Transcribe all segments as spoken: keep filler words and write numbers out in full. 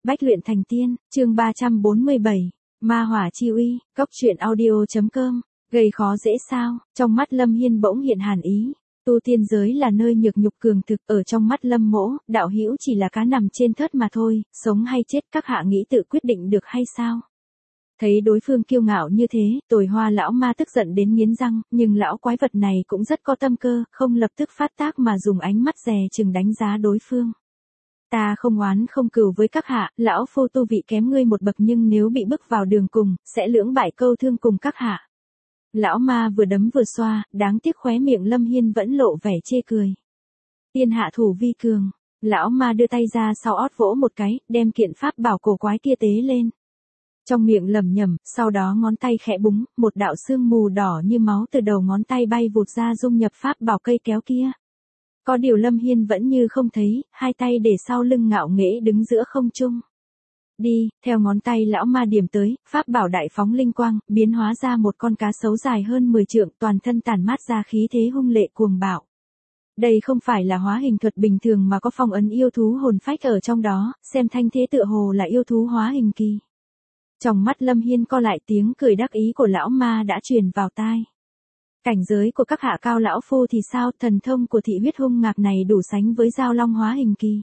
Bách luyện thành tiên, chương ba trăm bốn mươi bảy, Ma hỏa chi uy, cốc truyện audio.com, gây khó dễ sao, trong mắt Lâm Hiên bỗng hiện hàn ý, tu tiên giới là nơi nhược nhục cường thực, ở trong mắt Lâm Mỗ, đạo hữu chỉ là cá nằm trên thớt mà thôi, sống hay chết các hạ nghĩ tự quyết định được hay sao? Thấy đối phương kiêu ngạo như thế, Tồi Hoa lão ma tức giận đến nghiến răng, nhưng lão quái vật này cũng rất có tâm cơ, không lập tức phát tác mà dùng ánh mắt dè chừng đánh giá đối phương. Ta không oán không cừu với các hạ, lão phu tu vị kém ngươi một bậc nhưng nếu bị bức vào đường cùng, sẽ lưỡng bại câu thương cùng các hạ. Lão ma vừa đấm vừa xoa, đáng tiếc khóe miệng Lâm Hiên vẫn lộ vẻ chê cười. Tiên hạ thủ vi cường, lão ma đưa tay ra sau ót vỗ một cái, đem kiện pháp bảo cổ quái kia tế lên. Trong miệng lẩm nhẩm, sau đó ngón tay khẽ búng, một đạo sương mù đỏ như máu từ đầu ngón tay bay vụt ra dung nhập pháp bảo cây kéo kia. Có điều Lâm Hiên vẫn như không thấy, hai tay để sau lưng ngạo nghễ đứng giữa không trung. Đi, theo ngón tay lão ma điểm tới, pháp bảo đại phóng linh quang, biến hóa ra một con cá sấu dài hơn mười trượng, toàn thân tản mát ra khí thế hung lệ cuồng bạo. Đây không phải là hóa hình thuật bình thường mà có phong ấn yêu thú hồn phách ở trong đó, xem thanh thế tựa hồ là yêu thú hóa hình kỳ. Trong mắt Lâm Hiên co lại, tiếng cười đắc ý của lão ma đã truyền vào tai. Cảnh giới của các hạ cao lão phu thì sao, thần thông của thị huyết hung ngạc này đủ sánh với giao long hóa hình kỳ.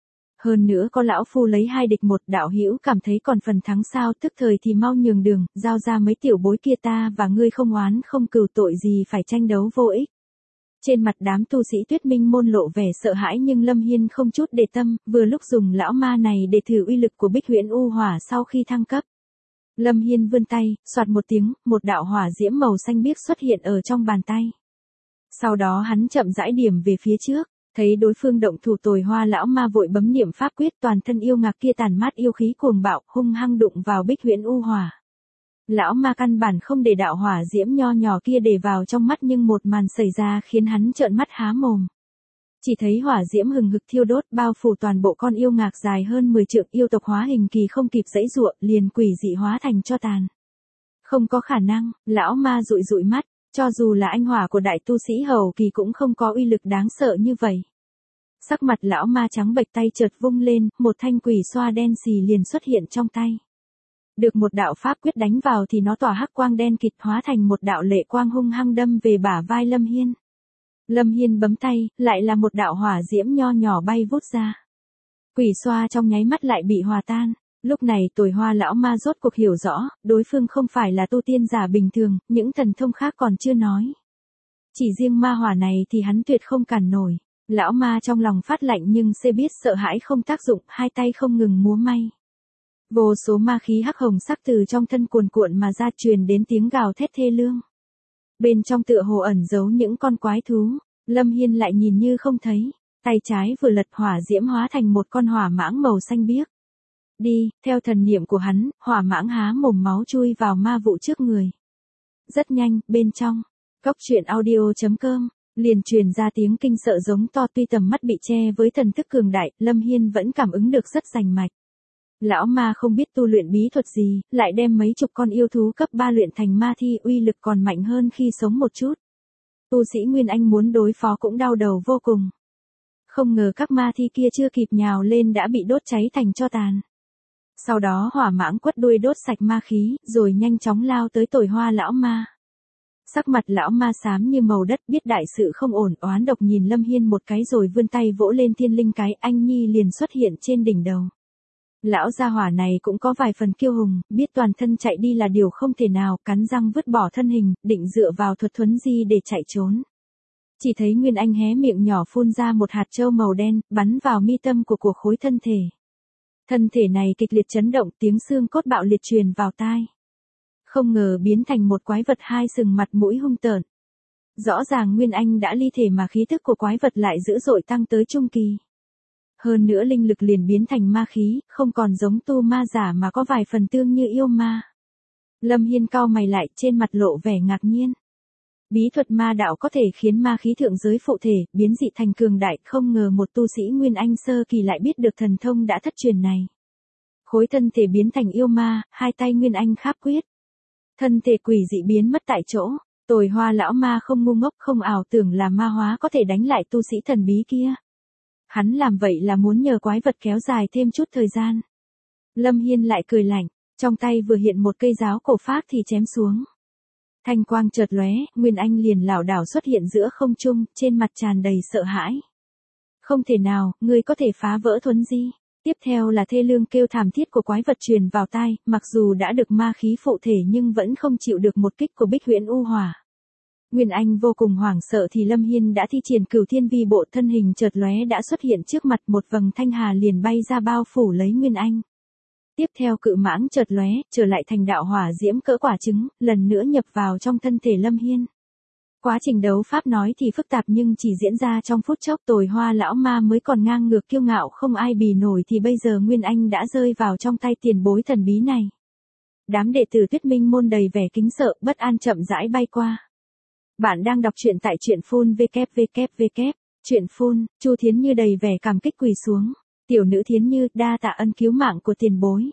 Hơn nữa có lão phu lấy hai địch một, đạo hữu cảm thấy còn phần thắng sao, tức thời thì mau nhường đường, giao ra mấy tiểu bối kia, ta và ngươi không oán không cừu, tội gì phải tranh đấu vô ích. Trên mặt đám tu sĩ Tuyết Minh môn lộ vẻ sợ hãi nhưng Lâm Hiên không chút để tâm, vừa lúc dùng lão ma này để thử uy lực của Bích Huyễn U Hỏa sau khi thăng cấp. Lâm Hiên vươn tay, soạt một tiếng, một đạo hỏa diễm màu xanh biếc xuất hiện ở trong bàn tay. Sau đó hắn chậm rãi điểm về phía trước, thấy đối phương động thủ, Tồi Hoa lão ma vội bấm niệm pháp quyết, toàn thân yêu ngạc kia tàn mát yêu khí cuồng bạo, hung hăng đụng vào Bích Huyễn U Hỏa. Lão ma căn bản không để đạo hỏa diễm nho nhỏ kia để vào trong mắt, nhưng một màn xảy ra khiến hắn trợn mắt há mồm. Chỉ thấy hỏa diễm hừng hực thiêu đốt, bao phủ toàn bộ con yêu ngạc dài hơn mười trượng, yêu tộc hóa hình kỳ không kịp giãy giụa, liền quỷ dị hóa thành tro tàn. Không có khả năng, lão ma dụi dụi mắt, cho dù là anh hỏa của đại tu sĩ hầu kỳ cũng không có uy lực đáng sợ như vậy. Sắc mặt lão ma trắng bệch, tay chợt vung lên, một thanh quỷ xoa đen xì liền xuất hiện trong tay. Được một đạo pháp quyết đánh vào thì nó tỏa hắc quang đen kịt, hóa thành một đạo lệ quang hung hăng đâm về bả vai Lâm Hiên. Lâm Hiên bấm tay, lại là một đạo hỏa diễm nho nhỏ bay vút ra. Quỷ xoa trong nháy mắt lại bị hòa tan. Lúc này Tồi Hoa lão ma rốt cuộc hiểu rõ, đối phương không phải là tu tiên giả bình thường, những thần thông khác còn chưa nói. Chỉ riêng ma hỏa này thì hắn tuyệt không cản nổi. Lão ma trong lòng phát lạnh nhưng sẽ biết sợ hãi không tác dụng, hai tay không ngừng múa may. Vô số ma khí hắc hồng sắc từ trong thân cuồn cuộn mà ra, truyền đến tiếng gào thét thê lương. Bên trong tựa hồ ẩn giấu những con quái thú, Lâm Hiên lại nhìn như không thấy, tay trái vừa lật, hỏa diễm hóa thành một con hỏa mãng màu xanh biếc. Đi, theo thần niệm của hắn, hỏa mãng há mồm máu chui vào ma vụ trước người. Rất nhanh, bên trong, cốc truyện audio.com, liền truyền ra tiếng kinh sợ giống to, tuy tầm mắt bị che với thần thức cường đại, Lâm Hiên vẫn cảm ứng được rất rành mạch. Lão ma không biết tu luyện bí thuật gì, lại đem mấy chục con yêu thú cấp ba luyện thành ma thi, uy lực còn mạnh hơn khi sống một chút. Tu sĩ Nguyên Anh muốn đối phó cũng đau đầu vô cùng. Không ngờ các ma thi kia chưa kịp nhào lên đã bị đốt cháy thành tro tàn. Sau đó hỏa mãng quất đuôi đốt sạch ma khí, rồi nhanh chóng lao tới Tồi Hoa lão ma. Sắc mặt lão ma xám như màu đất, biết đại sự không ổn, oán độc nhìn Lâm Hiên một cái rồi vươn tay vỗ lên thiên linh cái, anh nhi liền xuất hiện trên đỉnh đầu. Lão gia hỏa này cũng có vài phần kiêu hùng, biết toàn thân chạy đi là điều không thể nào, cắn răng vứt bỏ thân hình, định dựa vào thuật thuấn di để chạy trốn. Chỉ thấy Nguyên Anh hé miệng nhỏ phun ra một hạt châu màu đen, bắn vào mi tâm của của khối thân thể. Thân thể này kịch liệt chấn động, tiếng xương cốt bạo liệt truyền vào tai. Không ngờ biến thành một quái vật hai sừng, mặt mũi hung tợn. Rõ ràng Nguyên Anh đã ly thể mà khí tức của quái vật lại dữ dội tăng tới trung kỳ. Hơn nữa linh lực liền biến thành ma khí, không còn giống tu ma giả mà có vài phần tương như yêu ma. Lâm Hiên cau mày lại, trên mặt lộ vẻ ngạc nhiên. Bí thuật ma đạo có thể khiến ma khí thượng giới phụ thể, biến dị thành cường đại, không ngờ một tu sĩ Nguyên Anh sơ kỳ lại biết được thần thông đã thất truyền này. Khối thân thể biến thành yêu ma, hai tay Nguyên Anh kháp quyết. Thân thể quỷ dị biến mất tại chỗ, Tồi Hoa lão ma không ngu ngốc, không ảo tưởng là ma hóa có thể đánh lại tu sĩ thần bí kia. Hắn làm vậy là muốn nhờ quái vật kéo dài thêm chút thời gian. Lâm Hiên lại cười lạnh, trong tay vừa hiện một cây giáo cổ phác thì chém xuống. Thanh quang chợt lóe, Nguyên Anh liền lảo đảo xuất hiện giữa không trung, trên mặt tràn đầy sợ hãi. Không thể nào, ngươi có thể phá vỡ thuấn di. Tiếp theo là thê lương kêu thảm thiết của quái vật truyền vào tai, mặc dù đã được ma khí phụ thể nhưng vẫn không chịu được một kích của Bích Huyễn U Hỏa. Nguyên Anh vô cùng hoảng sợ thì Lâm Hiên đã thi triển Cửu Thiên Vi Bộ, thân hình chợt lóe đã xuất hiện trước mặt, một vầng thanh hà liền bay ra bao phủ lấy Nguyên Anh. Tiếp theo cự mãng chợt lóe, trở lại thành đạo hỏa diễm cỡ quả trứng, lần nữa nhập vào trong thân thể Lâm Hiên. Quá trình đấu pháp nói thì phức tạp nhưng chỉ diễn ra trong phút chốc. Tồi Hoa lão ma mới còn ngang ngược kiêu ngạo không ai bì nổi thì bây giờ Nguyên Anh đã rơi vào trong tay tiền bối thần bí này. Đám đệ tử Tuyết Minh môn đầy vẻ kính sợ, bất an chậm rãi bay qua. Bạn đang đọc truyện tại truyện phun vê kép vê kép vê kép. Truyện phun, Chu Thiến Như đầy vẻ cảm kích quỳ xuống. Tiểu nữ Thiến Như, đa tạ ân cứu mạng của tiền bối.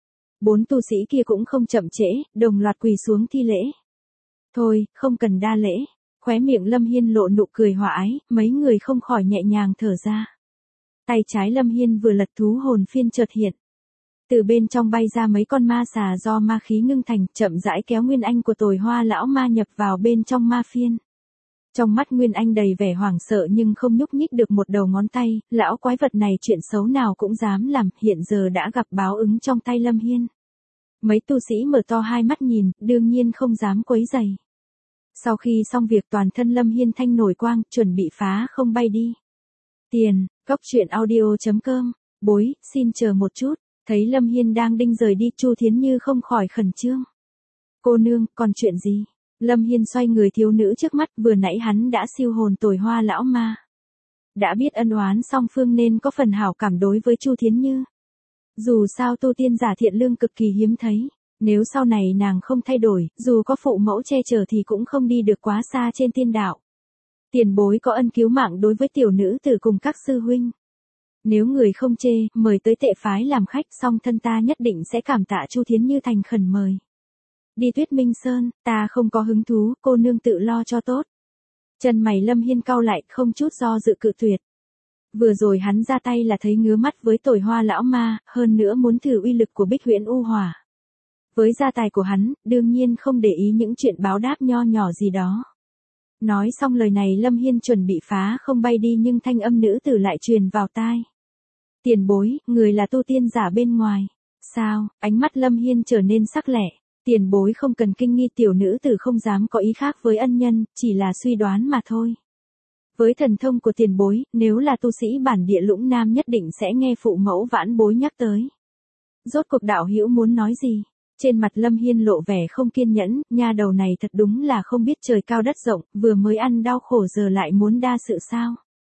Bốn tu sĩ kia cũng không chậm trễ, đồng loạt quỳ xuống thi lễ. Thôi, không cần đa lễ. Khóe miệng Lâm Hiên lộ nụ cười hòa ái, mấy người không khỏi nhẹ nhàng thở ra. Tay trái Lâm Hiên vừa lật, thú hồn phiên chợt hiện. Từ bên trong bay ra mấy con ma xà do ma khí ngưng thành, chậm rãi kéo Nguyên Anh của Tồi Hoa lão ma nhập vào bên trong ma phiên. Trong mắt Nguyên Anh đầy vẻ hoảng sợ nhưng không nhúc nhích được một đầu ngón tay, lão quái vật này chuyện xấu nào cũng dám làm, hiện giờ đã gặp báo ứng trong tay Lâm Hiên. Mấy tu sĩ mở to hai mắt nhìn, đương nhiên không dám quấy rầy. Sau khi xong việc toàn thân Lâm Hiên thanh nổi quang, chuẩn bị phá không bay đi. Tiền, cốc truyện audio chấm com, bối, xin chờ một chút, thấy Lâm Hiên đang đinh rời đi, Chu Thiến Như không khỏi khẩn trương. Cô nương, còn chuyện gì? Lâm Hiên xoay người thiếu nữ trước mắt, vừa nãy hắn đã siêu hồn Tồi Hoa lão ma. Đã biết ân oán song phương nên có phần hảo cảm đối với Chu Thiến Như. Dù sao tu tiên giả thiện lương cực kỳ hiếm thấy. Nếu sau này nàng không thay đổi, dù có phụ mẫu che chở thì cũng không đi được quá xa trên tiên đạo. Tiền bối có ân cứu mạng đối với tiểu nữ tử cùng các sư huynh. Nếu người không chê, mời tới Tệ phái làm khách, song thân ta nhất định sẽ cảm tạ. Chu Thiến Như thành khẩn mời. Đi Tuyết Minh Sơn, ta không có hứng thú, cô nương tự lo cho tốt. Chân mày Lâm Hiên cau lại, không chút do dự cự tuyệt. Vừa rồi hắn ra tay là thấy ngứa mắt với Tồi Hoa lão ma, hơn nữa muốn thử uy lực của Bích Huyễn U Hỏa. Với gia tài của hắn, đương nhiên không để ý những chuyện báo đáp nho nhỏ gì đó. Nói xong lời này Lâm Hiên chuẩn bị phá không bay đi nhưng thanh âm nữ tử lại truyền vào tai. Tiền bối, người là tu tiên giả bên ngoài. Sao? Ánh mắt Lâm Hiên trở nên sắc lẻ. Tiền bối không cần kinh nghi, tiểu nữ tử không dám có ý khác với ân nhân, chỉ là suy đoán mà thôi. Với thần thông của tiền bối, nếu là tu sĩ bản địa Lũng Nam nhất định sẽ nghe phụ mẫu vãn bối nhắc tới. Rốt cuộc đạo hữu muốn nói gì? Trên mặt Lâm Hiên lộ vẻ không kiên nhẫn, nha đầu này thật đúng là không biết trời cao đất rộng, vừa mới ăn đau khổ giờ lại muốn đa sự sao?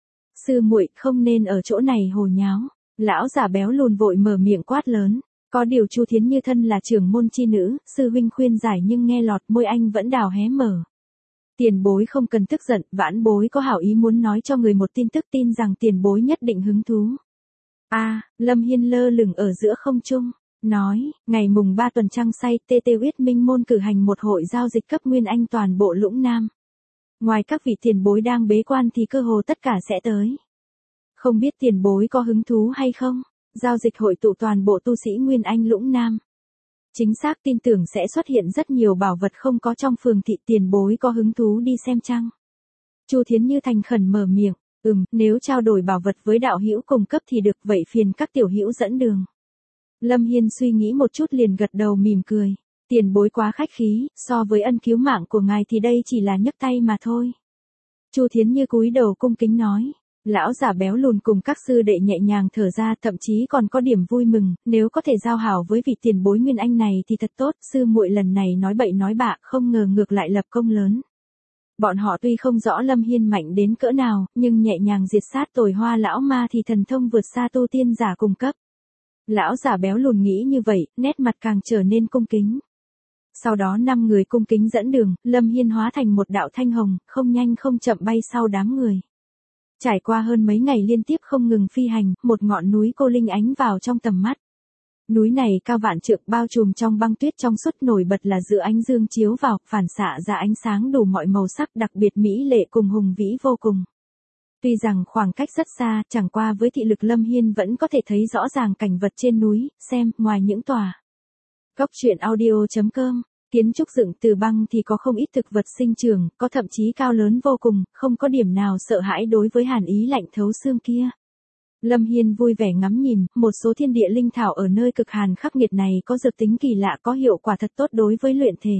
Sư muội không nên ở chỗ này hồ nháo. Lão giả béo lùn vội mở miệng quát lớn. Có điều Chu Thiến Như thân là trưởng môn chi nữ, sư huynh khuyên giải nhưng nghe lọt, môi anh vẫn đào hé mở. Tiền bối không cần tức giận, vãn bối có hảo ý muốn nói cho người một tin tức, tin rằng tiền bối nhất định hứng thú. A, à, Lâm Hiên lơ lửng ở giữa không trung, nói, ngày mùng ba tuần trăng say, tê tê Uyết Minh môn cử hành một hội giao dịch cấp Nguyên Anh toàn bộ Lũng Nam. Ngoài các vị tiền bối đang bế quan thì cơ hồ tất cả sẽ tới. Không biết tiền bối có hứng thú hay không? Giao dịch hội tụ toàn bộ tu sĩ Nguyên Anh Lũng Nam. Chính xác tin tưởng sẽ xuất hiện rất nhiều bảo vật không có trong phường thị, tiền bối có hứng thú đi xem chăng? Chu Thiến Như thành khẩn mở miệng, ừm, nếu trao đổi bảo vật với đạo hữu cùng cấp thì được, vậy phiền các tiểu hữu dẫn đường. Lâm Hiên suy nghĩ một chút liền gật đầu mỉm cười, tiền bối quá khách khí, so với ân cứu mạng của ngài thì đây chỉ là nhấc tay mà thôi. Chu Thiến Như cúi đầu cung kính nói. Lão giả béo lùn cùng các sư đệ nhẹ nhàng thở ra, thậm chí còn có điểm vui mừng, nếu có thể giao hảo với vị tiền bối Nguyên Anh này thì thật tốt, sư muội lần này nói bậy nói bạ, không ngờ ngược lại lập công lớn. Bọn họ tuy không rõ Lâm Hiên mạnh đến cỡ nào, nhưng nhẹ nhàng diệt sát Tồi Hoa lão ma thì thần thông vượt xa tu tiên giả cùng cấp. Lão giả béo lùn nghĩ như vậy, nét mặt càng trở nên cung kính. Sau đó năm người cung kính dẫn đường, Lâm Hiên hóa thành một đạo thanh hồng, không nhanh không chậm bay sau đám người. Trải qua hơn mấy ngày liên tiếp không ngừng phi hành, một ngọn núi cô linh ánh vào trong tầm mắt. Núi này cao vạn trượng, bao trùm trong băng tuyết trong suốt, nổi bật là giữa ánh dương chiếu vào, phản xạ ra ánh sáng đủ mọi màu sắc, đặc biệt mỹ lệ cùng hùng vĩ vô cùng. Tuy rằng khoảng cách rất xa, chẳng qua với thị lực Lâm Hiên vẫn có thể thấy rõ ràng cảnh vật trên núi, xem, ngoài những tòa. Góc truyện audio.com, kiến trúc dựng từ băng thì có không ít thực vật sinh trưởng, có thậm chí cao lớn vô cùng, không có điểm nào sợ hãi đối với hàn ý lạnh thấu xương kia. Lâm Hiên vui vẻ ngắm nhìn, một số thiên địa linh thảo ở nơi cực hàn khắc nghiệt này có dược tính kỳ lạ có hiệu quả thật tốt đối với luyện thể.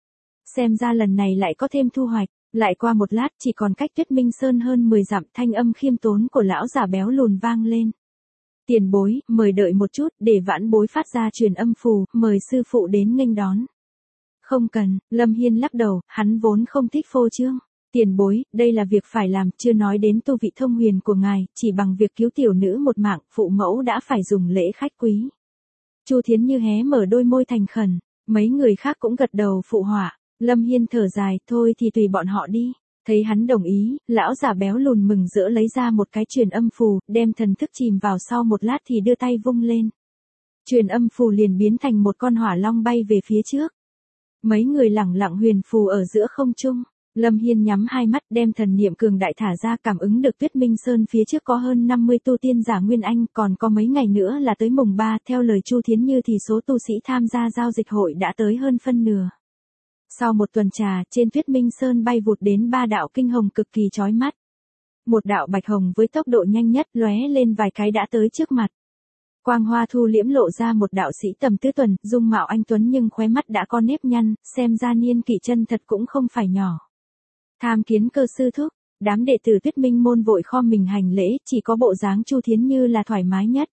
Xem ra lần này lại có thêm thu hoạch, lại qua một lát chỉ còn cách Tuyết Minh Sơn hơn mười dặm, thanh âm khiêm tốn của lão già béo lùn vang lên. Tiền bối, mời đợi một chút, để vãn bối phát ra truyền âm phù, mời sư phụ đến nghênh đón. Không cần, Lâm Hiên lắc đầu, hắn vốn không thích phô trương. Tiền bối, đây là việc phải làm, chưa nói đến tu vị thông huyền của ngài, chỉ bằng việc cứu tiểu nữ một mạng, phụ mẫu đã phải dùng lễ khách quý. Chu Thiến Như hé mở đôi môi thành khẩn, mấy người khác cũng gật đầu phụ họa. Lâm Hiên thở dài, thôi thì tùy bọn họ đi. Thấy hắn đồng ý, lão già béo lùn mừng rỡ lấy ra một cái truyền âm phù, đem thần thức chìm vào, sau một lát thì đưa tay vung lên. Truyền âm phù liền biến thành một con hỏa long bay về phía trước. Mấy người lẳng lặng huyền phù ở giữa không trung. Lâm Hiên nhắm hai mắt, đem thần niệm cường đại thả ra, cảm ứng được Tuyết Minh Sơn phía trước có hơn năm mươi tu tiên giả Nguyên Anh, còn có mấy ngày nữa là tới mùng ba, theo lời Chu Thiến Như thì số tu sĩ tham gia giao dịch hội đã tới hơn phân nửa. Sau một tuần trà, trên Tuyết Minh Sơn bay vụt đến ba đạo kinh hồng cực kỳ chói mắt. Một đạo bạch hồng với tốc độ nhanh nhất lóe lên vài cái đã tới trước mặt. Quang hoa thu liễm lộ ra một đạo sĩ tầm tứ tuần, dung mạo anh tuấn nhưng khóe mắt đã có nếp nhăn, xem ra niên kỷ chân thật cũng không phải nhỏ. Tham kiến Cơ sư thúc, đám đệ tử Tuyết Minh môn vội khom mình hành lễ, chỉ có bộ dáng Chu Thiến Như là thoải mái nhất.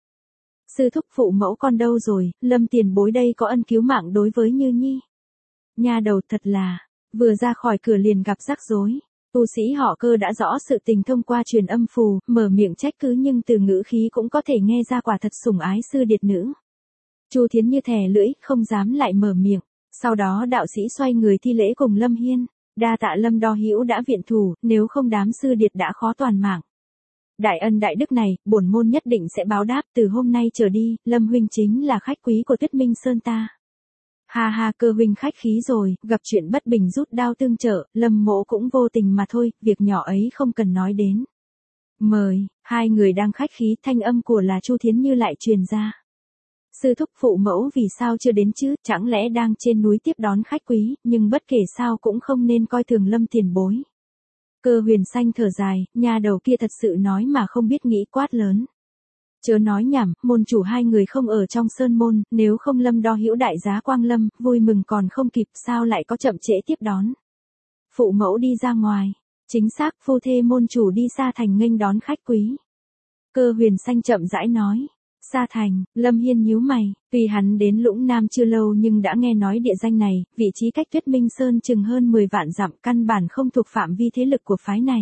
Sư thúc phụ mẫu con đâu rồi, Lâm tiền bối đây có ân cứu mạng đối với Như Nhi. Nha đầu thật là, vừa ra khỏi cửa liền gặp rắc rối. Tu sĩ họ Cơ đã rõ sự tình thông qua truyền âm phù, mở miệng trách cứ nhưng từ ngữ khí cũng có thể nghe ra quả thật sủng ái sư điệt nữ. Chu Thiến Như thè lưỡi, không dám lại mở miệng. Sau đó đạo sĩ xoay người thi lễ cùng Lâm Hiên. Đa tạ Lâm đo hữu đã viện thủ, nếu không đám sư điệt đã khó toàn mạng. Đại ân đại đức này, bổn môn nhất định sẽ báo đáp, từ hôm nay trở đi, Lâm huynh chính là khách quý của Tuyết Minh Sơn ta. Ha ha, Cơ huynh khách khí rồi, gặp chuyện bất bình rút đao tương trợ, Lâm mỗ cũng vô tình mà thôi, việc nhỏ ấy không cần nói đến. Mời, hai người đang khách khí, thanh âm của là Chu Thiến Như lại truyền ra. Sư thúc phụ mẫu vì sao chưa đến chứ, chẳng lẽ đang trên núi tiếp đón khách quý, nhưng bất kể sao cũng không nên coi thường Lâm tiền bối. Cơ Huyền Xanh thở dài, nhà đầu kia thật sự nói mà không biết nghĩ, quát lớn. Chớ nói nhảm, môn chủ hai người không ở trong sơn môn, nếu không Lâm đo hữu đại giá Quang Lâm, vui mừng còn không kịp, sao lại có chậm trễ tiếp đón. Phụ mẫu đi ra ngoài, chính xác, phu thê môn chủ đi Sa Thành nghênh đón khách quý. Cơ Huyền Xanh chậm rãi nói. Sa Thành, Lâm Hiên nhíu mày, tuy hắn đến Lũng Nam chưa lâu nhưng đã nghe nói địa danh này, vị trí cách Tuyết Minh Sơn chừng hơn mười vạn dặm, căn bản không thuộc phạm vi thế lực của phái này.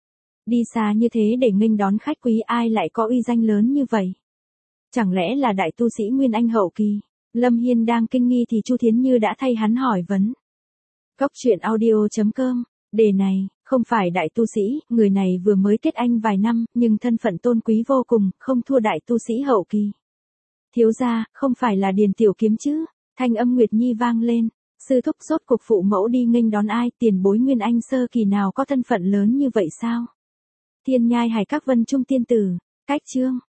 Đi xa như thế để nghênh đón khách quý, ai lại có uy danh lớn như vậy? Chẳng lẽ là đại tu sĩ Nguyên Anh hậu kỳ? Lâm Hiên đang kinh nghi thì Chu Thiến Như đã thay hắn hỏi vấn. Góc truyện audio.com, đề này, không phải đại tu sĩ, người này vừa mới kết anh vài năm, nhưng thân phận tôn quý vô cùng, không thua đại tu sĩ hậu kỳ. Thiếu gia, không phải là Điền Tiểu Kiếm chứ? Thanh âm Nguyệt Nhi vang lên. Sư thúc rốt cục phụ mẫu đi nghênh đón ai, tiền bối Nguyên Anh sơ kỳ nào có thân phận lớn như vậy sao? Thiên Nhai Hải Các Vân Trung tiên tử, cách chương.